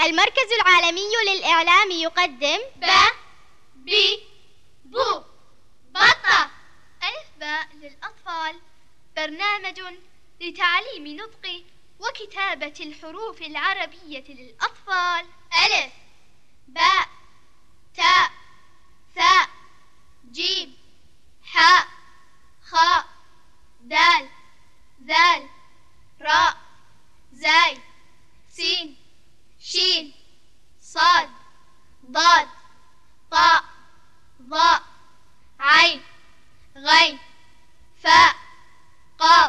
المركز العالمي للإعلام يقدم ب ب بو بطة. ألف باء للأطفال، برنامج لتعليم نطق وكتابة الحروف العربية للأطفال. ألف باء تاء ثاء جيم حاء خاء دال ذال راء زاي سين شين صاد ضاد طاء ظاء عين غين فاء قاف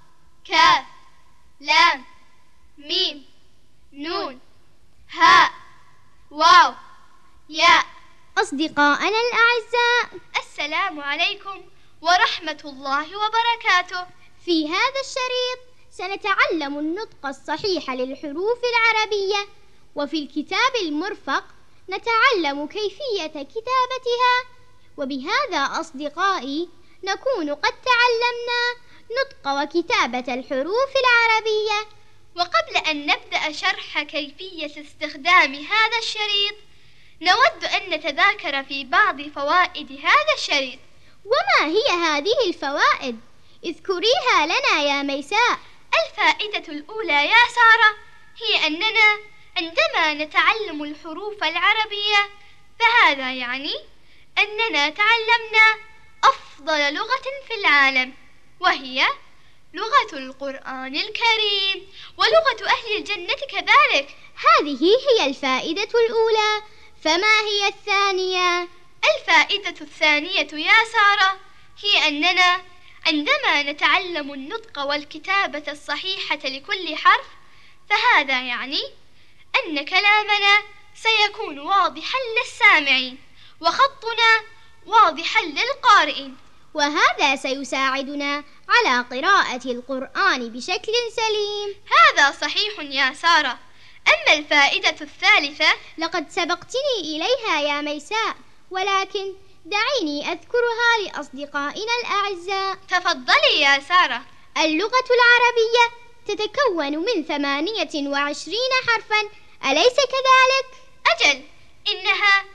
كاف لام ميم نون هاء واو ياء. أصدقائنا الأعزاء، السلام عليكم ورحمة الله وبركاته. في هذا الشريط سنتعلم النطق الصحيح للحروف العربية، وفي الكتاب المرفق نتعلم كيفية كتابتها. وبهذا أصدقائي نكون قد تعلمنا نطق وكتابة الحروف العربية. وقبل أن نبدأ شرح كيفية استخدام هذا الشريط، نود أن نتذاكر في بعض فوائد هذا الشريط. وما هي هذه الفوائد؟ اذكريها لنا يا ميساء. الفائدة الأولى يا سارة هي أننا عندما نتعلم الحروف العربية فهذا يعني أننا تعلمنا أفضل لغة في العالم، وهي لغة القرآن الكريم، ولغة أهل الجنة كذلك. هذه هي الفائدة الأولى، فما هي الثانية؟ الفائدة الثانية يا سارة هي أننا عندما نتعلم النطق والكتابة الصحيحة لكل حرف فهذا يعني أن كلامنا سيكون واضحا للسامعين، وخطنا واضحا للقارئين، وهذا سيساعدنا على قراءة القرآن بشكل سليم. هذا صحيح يا سارة. أما الفائدة الثالثة لقد سبقتني إليها يا ميساء، ولكن دعيني أذكرها لأصدقائنا الأعزاء. تفضلي يا سارة. اللغة العربية تتكون من 28 حرفا، أليس كذلك؟ أجل، إنها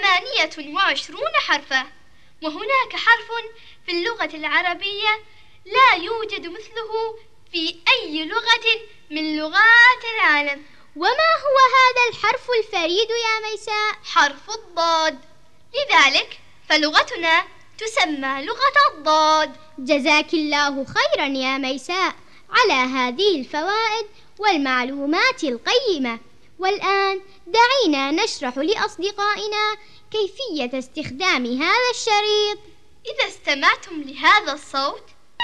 28 حرفا، وهناك حرف في اللغة العربية لا يوجد مثله في أي لغة من لغات العالم. وما هو هذا الحرف الفريد يا ميساء؟ حرف الضاد، لذلك فلغتنا تسمى لغة الضاد. جزاك الله خيرا يا ميساء على هذه الفوائد والمعلومات القيمة. والآن دعينا نشرح لأصدقائنا كيفية استخدام هذا الشريط. إذا استمعتم لهذا الصوت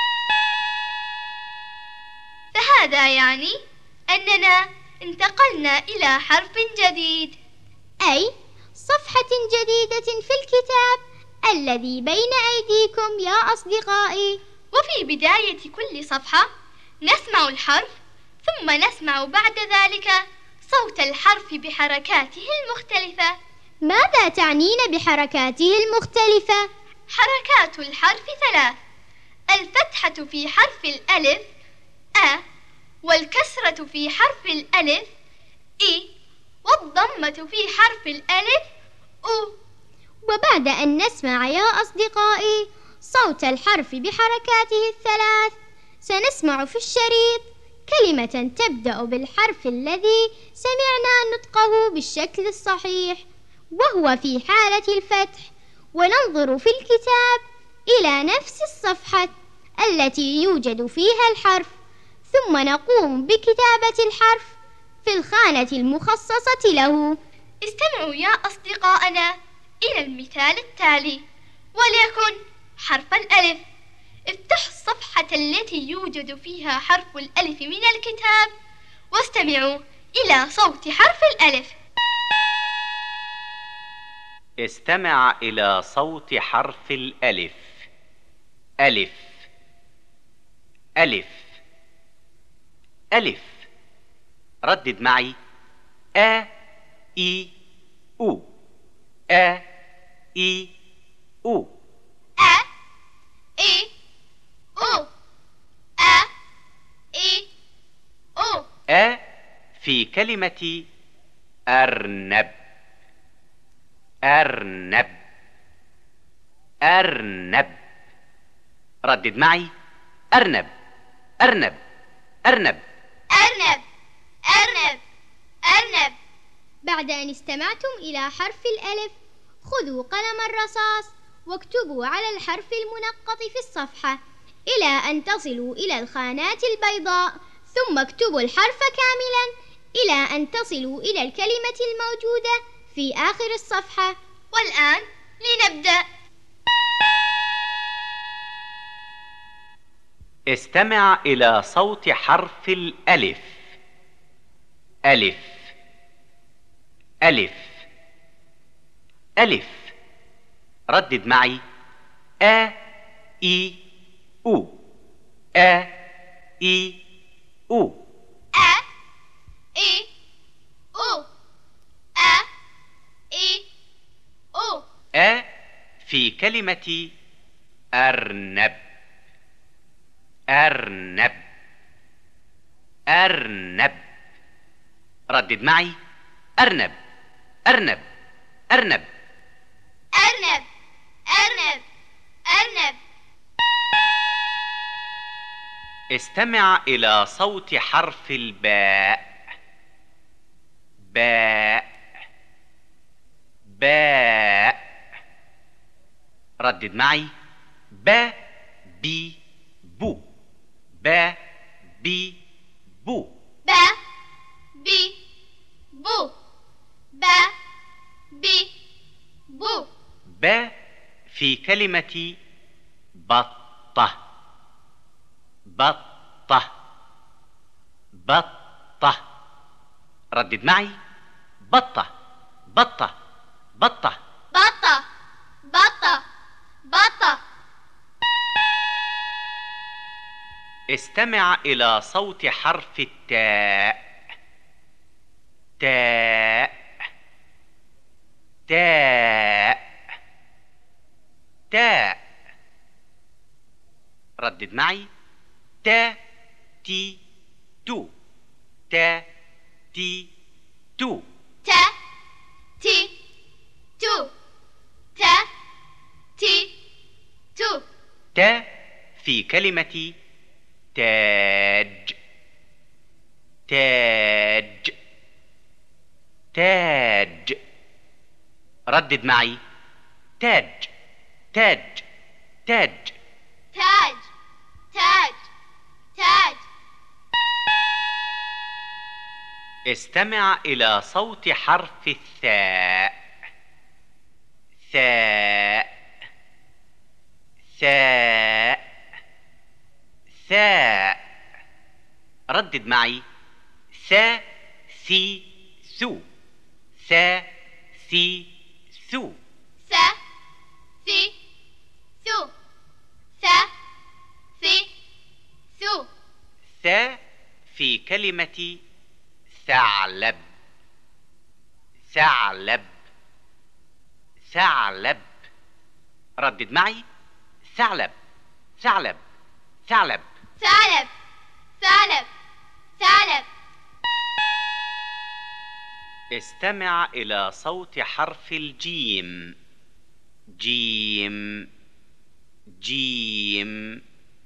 فهذا يعني أننا انتقلنا إلى حرف جديد، أي صفحة جديدة في الكتاب الذي بين أيديكم يا أصدقائي. وفي بداية كل صفحة نسمع الحرف، ثم نسمع بعد ذلك صوت الحرف بحركاته المختلفة. ماذا تعنين بحركاته المختلفة؟ حركات الحرف 3: الفتحة في حرف الألف أ، والكسرة في حرف الألف إ، والضمة في حرف الألف أو. وبعد أن نسمع يا أصدقائي صوت الحرف بحركاته 3، سنسمع في الشريط كلمة تبدأ بالحرف الذي سمعنا نطقه بالشكل الصحيح، وهو في حالة الفتح، وننظر في الكتاب إلى نفس الصفحة التي يوجد فيها الحرف، ثم نقوم بكتابة الحرف في الخانة المخصصة له. استمعوا يا أصدقائنا إلى المثال التالي، وليكن حرف الألف. افتحوا الصفحة التي يوجد فيها حرف الألف من الكتاب، واستمعوا إلى صوت حرف الألف. استمع إلى صوت حرف الألف. ألف ألف ألف. ردد معي: أ إي أو. أ إي أو. أ إي أو. أ إي أو. أ في كلمة أرنب أرنب أرنب. ردد معي: أرنب أرنب أرنب أرنب أرنب أرنب. بعد أن استمعتم إلى حرف الألف، خذوا قلم الرصاص واكتبوا على الحرف المنقط في الصفحة إلى أن تصلوا إلى الخانات البيضاء، ثم اكتبوا الحرف كاملا إلى أن تصلوا إلى الكلمة الموجودة في آخر الصفحة. والآن لنبدأ. استمع إلى صوت حرف الألف. ألف ألف ألف. ردد معي: أ إي أو أ إي أو. أ إي أو أ إي أو. أ في كلمة أرنب أرنب أرنب. ردد معي: أرنب أرنب أرنب أرنب أرنب أرنب. استمع إلى صوت حرف الباء. باء باء. ردد معي: با بي بو با بي بو. با بي بو با بي بو. با في كلمة بطة بطة بطة. ردد معي: بطة بطة بطة بطة بطة بطة. استمع إلى صوت حرف التاء. تاء تاء تاء. ردد معي: تا تي تو تا تي تو. تا تي تو تا تي تو. تا في كلمة تاج تاج تاج. ردد معي: تاج تاج تاج تاج تاج تاج. استمع إلى صوت حرف الثاء. ثاء ثاء ثاء. ردد معي: ثا ثي ثو ثا ثي ثو. ثا ثي ثو ثا ثي ثو. ثا في كلمة ثعلب ثعلب ثعلب. ردد معي: ثعلب ثعلب ثعلب ثعلب ثعلب ثعلب. استمع إلى صوت حرف الجيم. جيم جيم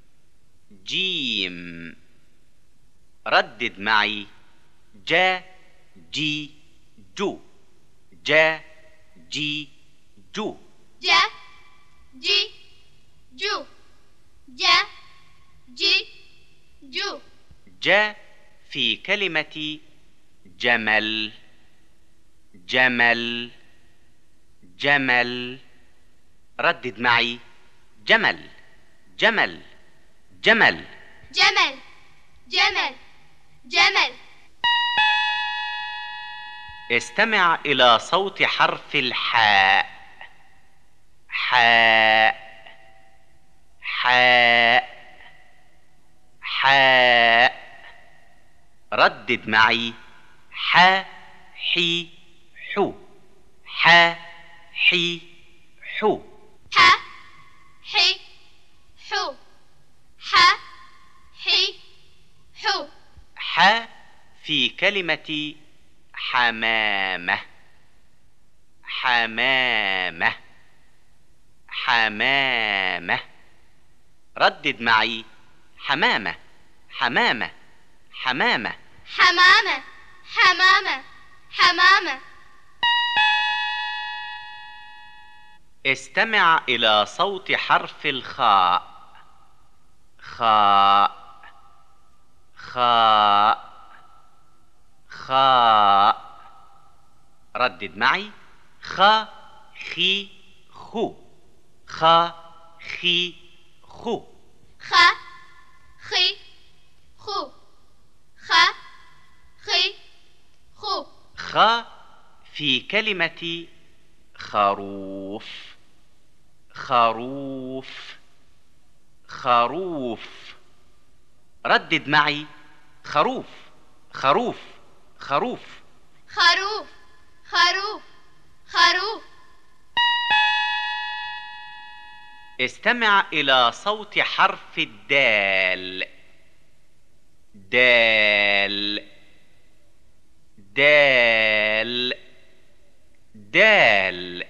جيم. ردد معي: جا جي جو جا جي جو. جا جي جو جا جي جو. جا في كلمة جمل جمل جمل. ردد معي: جمل جمل جمل جمل جمل جمل. استمع إلى صوت حرف الحاء. حاء حاء حاء. ردد معي: حا حي حو حا حي حو. ح حي حو ح حي حو. ح في كلمة حمامة حمامة حمامة. ردد معي حمامة حمامة حمامة حمامة حمامة حمامة. استمع إلى صوت حرف الخاء. خاء خاء خاء. ردد معي خا خي خو. خا خي خو. خ خي خو. خ خي خو. خا في كلمة خروف. خروف خروف. ردد معي خروف خروف خروف. خروف خروف خروف. استمع إلى صوت حرف الدال. دال دال دال.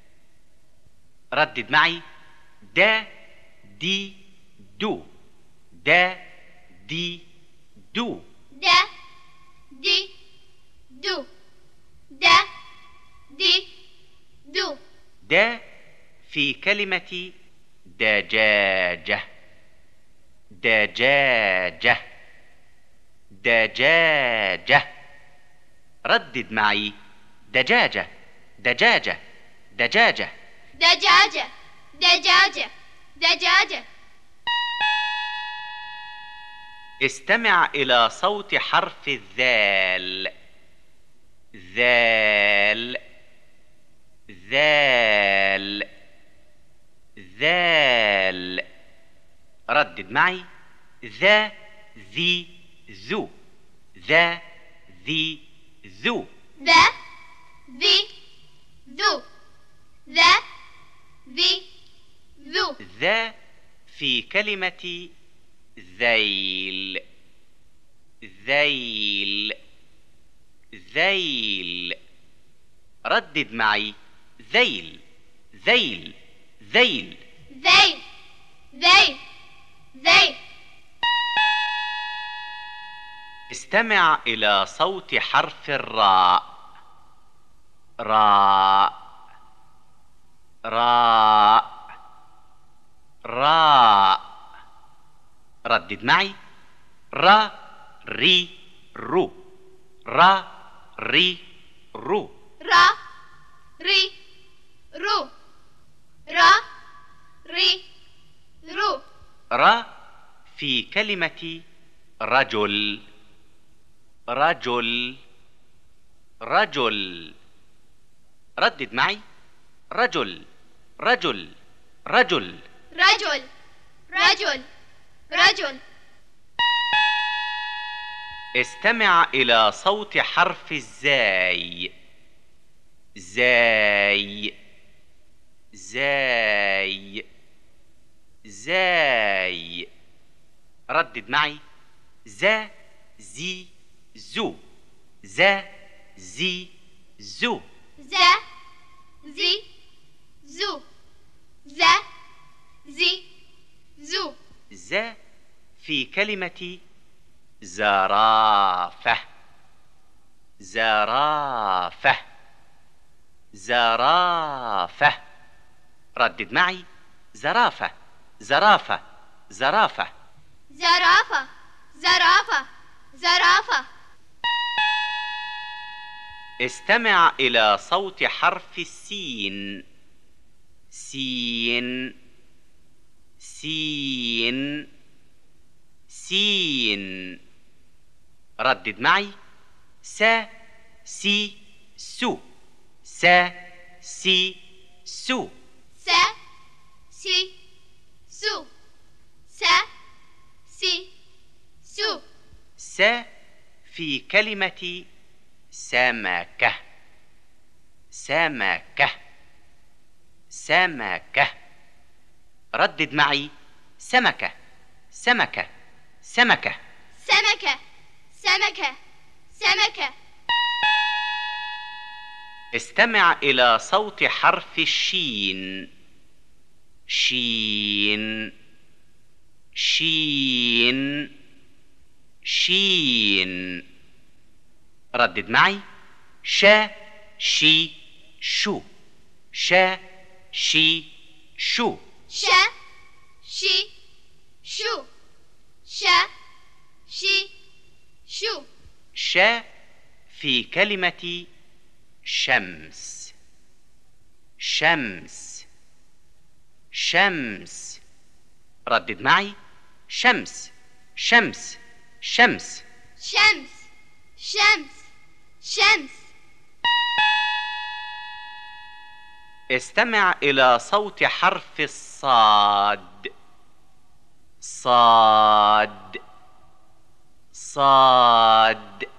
ردد معي دا دي دو. دا دي دو. دا دي دو. دا دي دو. دا في كلمة دجاجة. دجاجة دجاجة. ردد معي دجاجة دجاجة دجاجة دجاجة دجاجة دجاجة. استمع إلى صوت حرف الذال. ذال ذال ذال. ردد معي ذا ذي ذو. ذا ذي ذو. ذا ذي ذو. ذا ذي ذو. ذا في كلمة ذيل. ذيل ذيل. ردد معي ذيل ذيل ذيل. ذيل ذيل ذيل. استمع إلى صوت حرف الراء. راء راء راء. ردد معي را ري رو. را ري رو. را ري رو. را ري رو. را في كلمة رجل. رجل رجل. ردد معي رجل رجل رجل. رجل رجل رجل. استمع إلى صوت حرف الزاي. زاي زاي زاي. ردد معي زا زي زو. زا زي زو. ذا زي زو. ذا زي زو. زا في كلمة زرافة. زرافة زرافة. ردد معي زرافة زرافة زرافة. زرافة زرافة زرافة. استمع إلى صوت حرف السين. سين سين سين. ردد معي سا سي سو. سا سي سو. سا سي سو. سا سي سو. سا في كلمة سمكة. سمكة سمكة. ردد معي سمكة سمكة سمكة. سمكة سمكة سمكة. استمع إلى صوت حرف الشين. شين شين شين. ردد معي. شا شي شو. شا شي شو. شا شي شو. شا شي شو. شا في كلمة شمس. شمس شمس. ردد معي. شمس شمس شمس. شمس شمس شمس. استمع إلى صوت حرف الصاد. صاد صاد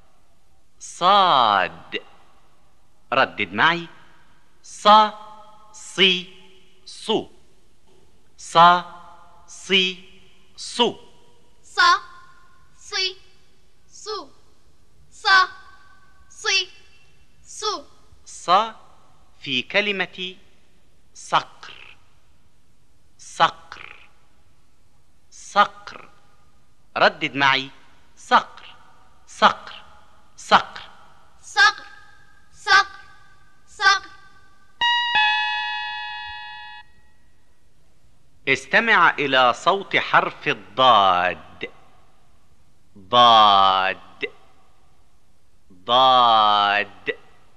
صاد. ردد معي. صا صي صو. صا صي صو. صا صي صو. صا صي صو. صا في كلمة صقر. صقر صقر. ردد معي. صقر صقر صقر. صقر صقر صقر. استمع إلى صوت حرف الضاد. ضاد ضاد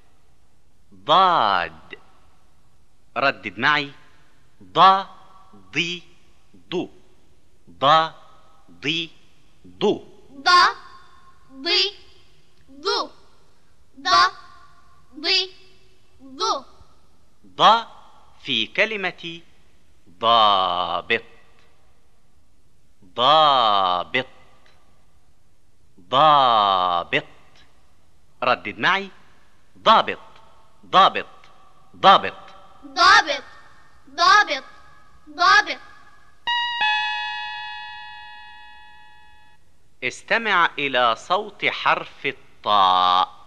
ضاد. ردد معي. ضا ضي ضو. ضا ضي ضو. ضا ضي ضو. ضا ضي ضو. ضا في كلمة ضابط. ضابط ضابط. ردد معي. ضابط ضابط ضابط. ضابط ضابط ضابط. استمع إلى صوت حرف الطاء.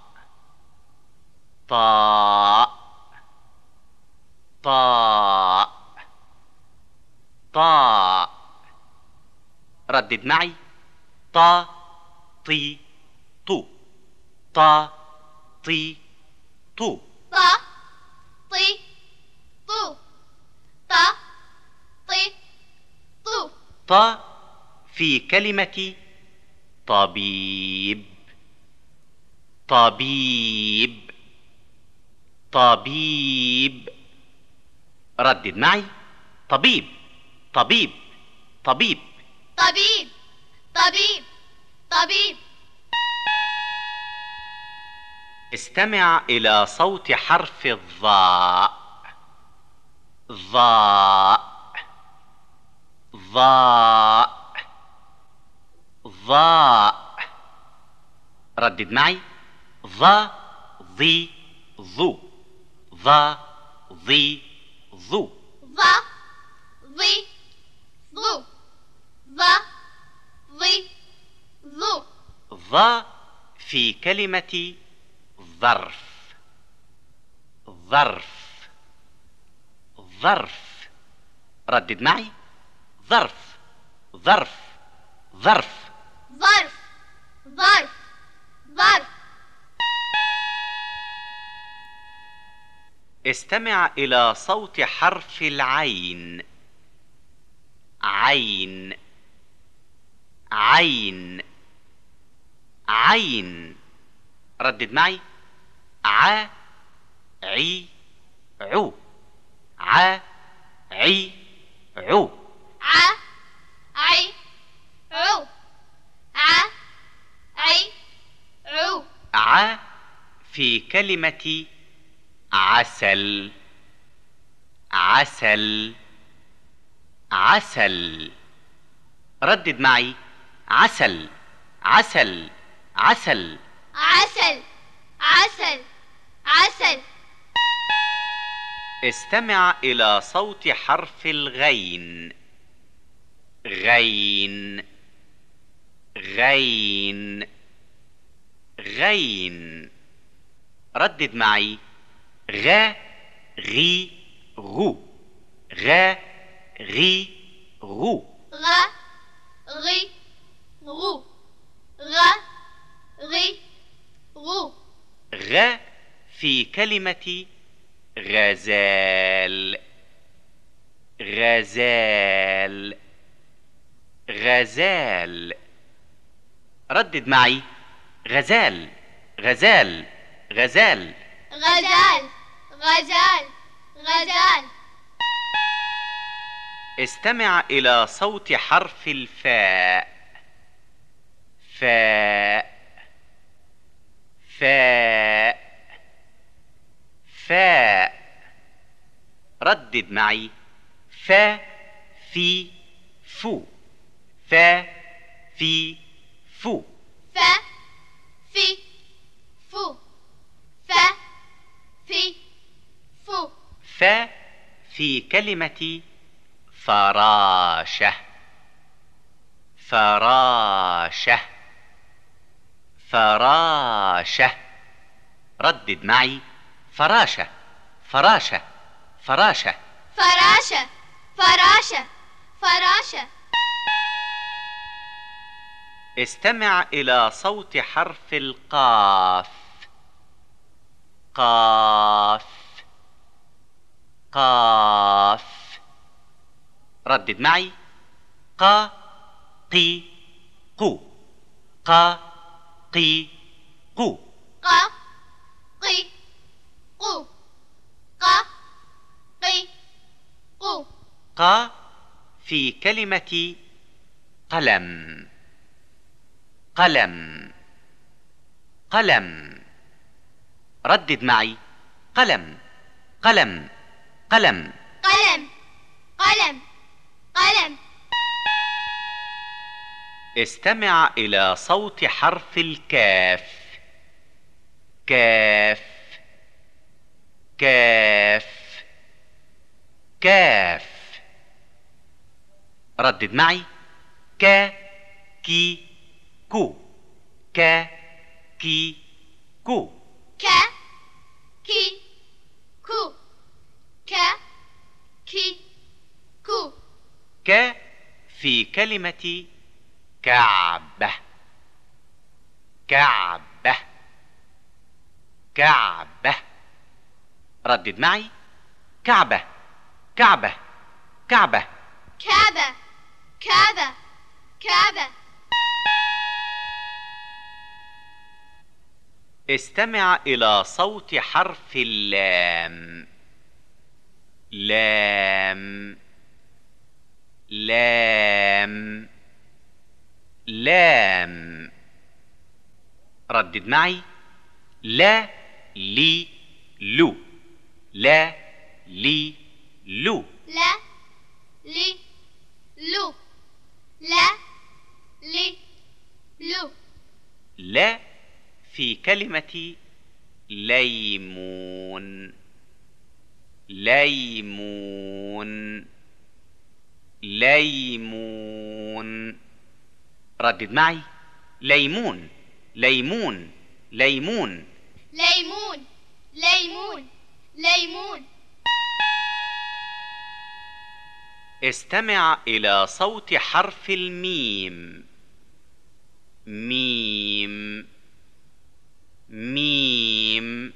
طاء طاء طاء. ردد معي. طا طي طو. طا طي طو. طا طي طو. طا طي طو. طا في كلمة طبيب. طبيب طبيب. ردد معي. طبيب طبيب طبيب. طبيب طبيب طبيب. استمع إلى صوت حرف الظاء. ظاء ظاء ظاء. ردد معي. ظا ظي ظو. ظا ظي ظو. ظا ظي ظو. ظا ظي ظو. ظا في كلمة ظرف. ظرف ظرف. ردد معي. ظرف ظرف ظرف. ظرف ظرف ظرف. استمع إلى صوت حرف العين. عين عين عين. ردد معي. ع عي عو. ع عي عو. ع عي عو. ع عي عو. ع في كلمة عسل. عسل عسل. ردد معي. عسل عسل عسل. عسل عسل عسل. استمع إلى صوت حرف الغين. غين غين غين. ردد معي. غ غي غو غ غي غو غ غي غو غ غي غو. غ في كلمة غزال غزال غزال. ردد معي غزال غزال غزال. غزال غزال غزال. استمع إلى صوت حرف الفاء. فاء فاء فاء. ردد معي فا في فو فا في فو. ف في فو ف في فو. فا في كلمة فراشة فراشة فراشة. ردد معي فراشة فراشة فراشة. فراشة فراشة فراشة. استمع إلى صوت حرف القاف. قاف قاف. ردد معي قا قي قو قا قي قو. ق قي قو ق قي قو. قا في كلمة قلم قلم قلم. ردد معي قلم قلم قلم. قلم قلم قلم. استمع إلى صوت حرف الكاف. كاف كاف كاف. ردد معي كا كي كو كا كي كو. ك كي كو ك كي كو. ك في كلمة كعبة كعبة كعبة. ردد معي كعبة كعبة كعبة. كعبة كعبة كعبة. استمع إلى صوت حرف اللام. لام لام لام. ردد معي لا لي لو لا لي لو. لا لي لو لا لي لو. لا في كلمة ليمون ليمون ليمون. ردد معي ليمون ليمون ليمون. ليمون ليمون ليمون. استمع إلى صوت حرف الميم. ميم ميم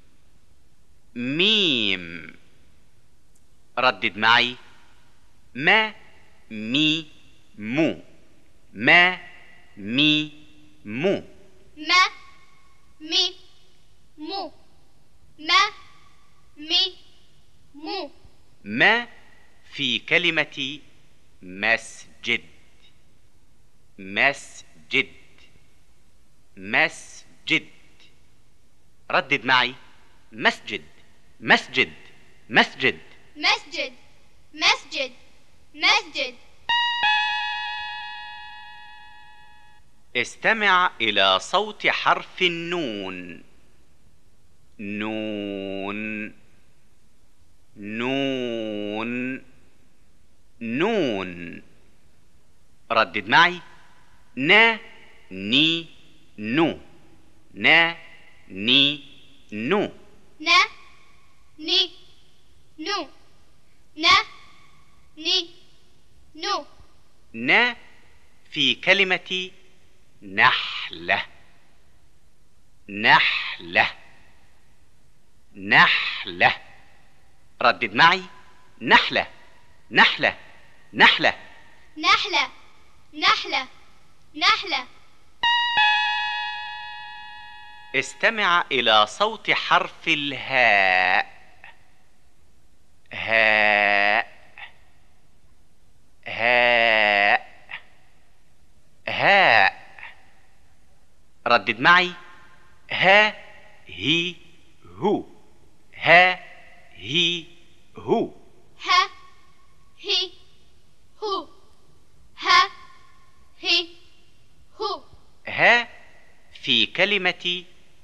ميم. ردد معي ما مي مو ما مي مو. ما مي مو ما مي مو. ما في كلمة مسجد مسجد مسجد. ردد معي مسجد مسجد مسجد. مسجد مسجد مسجد. استمع إلى صوت حرف النون. نون نون نون. ردد معي نا ني نو نا ني نو. نا في كلمة نحلة. نحلة. نحلة. ردد معي: نحلة. نحلة. نحلة. نحلة. نحلة. نحلة. استمع إلى صوت حرف الهاء. هاء. هاء. هاء. ردد معي: ها هي هو. ها هي هو. ها هي هو. ها هي هو. ها في كلمة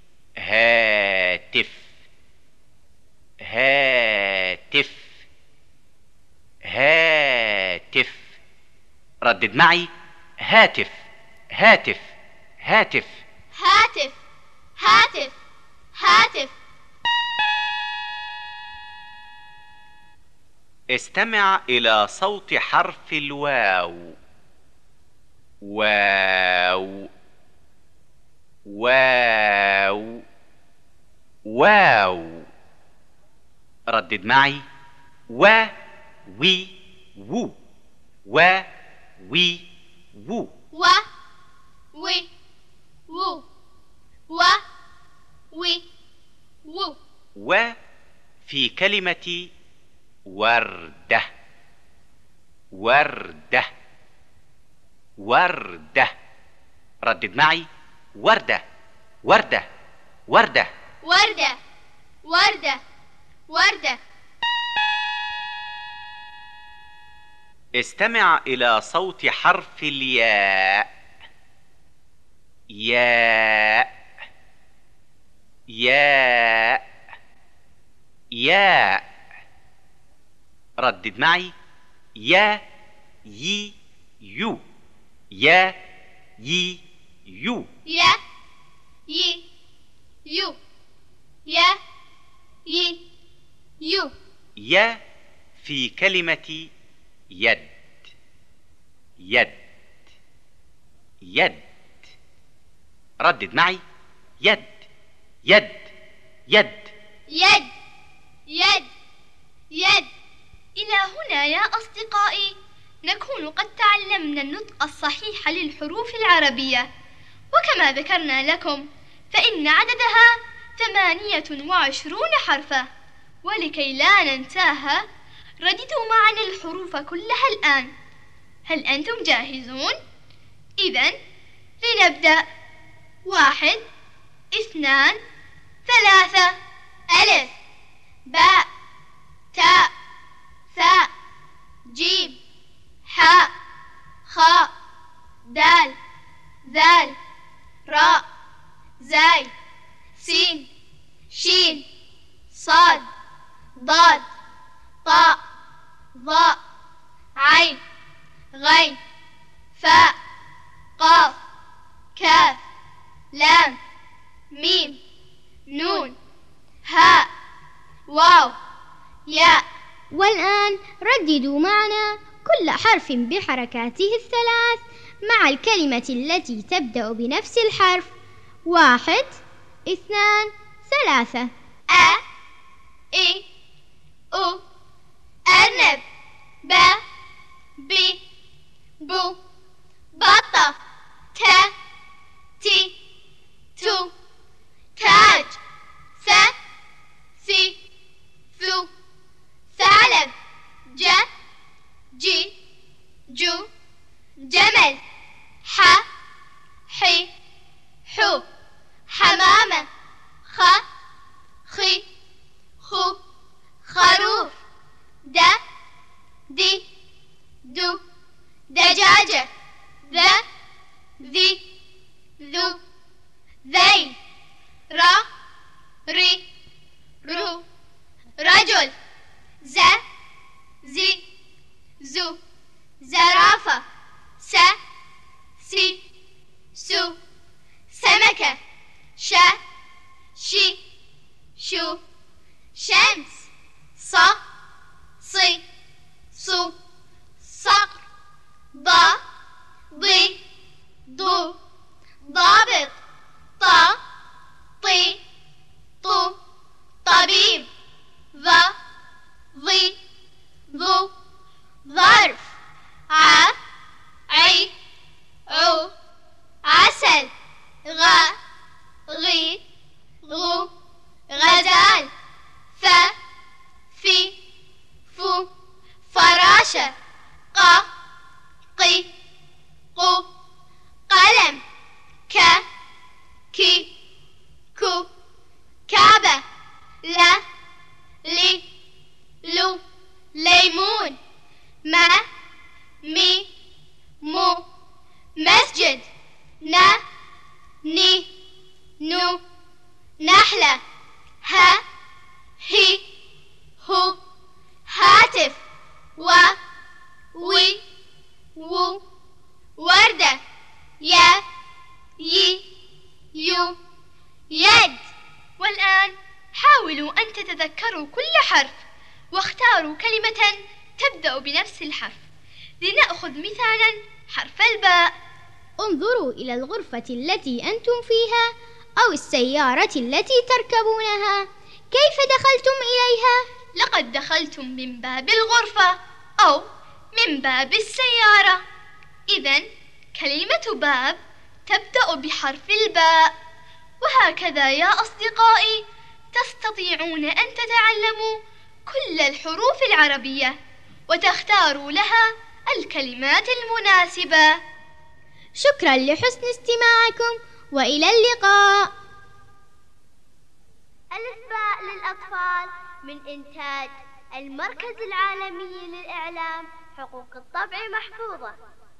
هاتف. هاتف. هاتف. ردد معي: هاتف. هاتف. هاتف. هاتف. هاتف. هاتف. استمع إلى صوت حرف الواو. واو. واو. واو. ردد معي: و وي وو. و وي وو. و وي وو. و وي وو. و في كلمة وردة. وردة. وردة. ردد معي: وردة. وردة. وردة. وردة. وردة. وردة. استمع إلى صوت حرف الياء. ياء. ياء. ياء. ردد معي: يا يي يو. يا يي يو. يا يي يو. يا يي يو. يا في كلمة يد. يد. يد. ردد معي: يد. يد. يد. يد. يد. يد. إلى هنا يا أصدقائي نكون قد تعلمنا النطق الصحيح للحروف العربية، وكما ذكرنا لكم فإن عددها 28 حرفا، ولكي لا ننساها رددوا معنا الحروف كلها الآن. هل أنتم جاهزون؟ إذن لنبدأ. 1 2 3 ألف باء تاء ثاء جيم حاء خاء دال ذال راء زاي سين شين صاد ضاد طاء ظاء عين غين فاء قاف كاف لام ميم نون هاء واو ياء. والآن رددوا معنا كل حرف بحركاته الثلاث مع الكلمة التي تبدأ بنفس الحرف. 1 2 3. أ إي أو أرنب با بي بو بطة تا تي تو تاج ث ثي ثو ثعلب ج جي جو جمل ح حي حو حمامة خ خي خو خروف د دي دو دجاجة ذ ذي ذو ذيل را ري رو رجل ز زي زو زرافة س سي سو سمكة ش شي شو شمس ص صي صو صقر ض ضي ضو ضابط طا طي طو طبيب ظا ضي ضو ظرف ع عي عو عسل غا غي غو غزال ف في فو فراشة قا قي قو قلم ك كي كو كعبة لا لي لو ليمون ما مي مو مسجد نا ني نو نحلة ها هي هو هاتف و وي وو وردة يا يي يو يد. والآن حاولوا أن تتذكروا كل حرف واختاروا كلمة تبدأ بنفس الحرف. لنأخذ مثالا حرف الباء. انظروا إلى الغرفة التي أنتم فيها أو السيارة التي تركبونها. كيف دخلتم إليها؟ لقد دخلتم من باب الغرفة أو من باب السيارة. إذن كلمة باب تبدأ بحرف الباء. وهكذا يا أصدقائي تستطيعون أن تتعلموا كل الحروف العربية وتختاروا لها الكلمات المناسبة. شكرا لحسن استماعكم وإلى اللقاء. ألف باء للأطفال من إنتاج المركز العالمي للإعلام. حقوق الطبع محفوظة.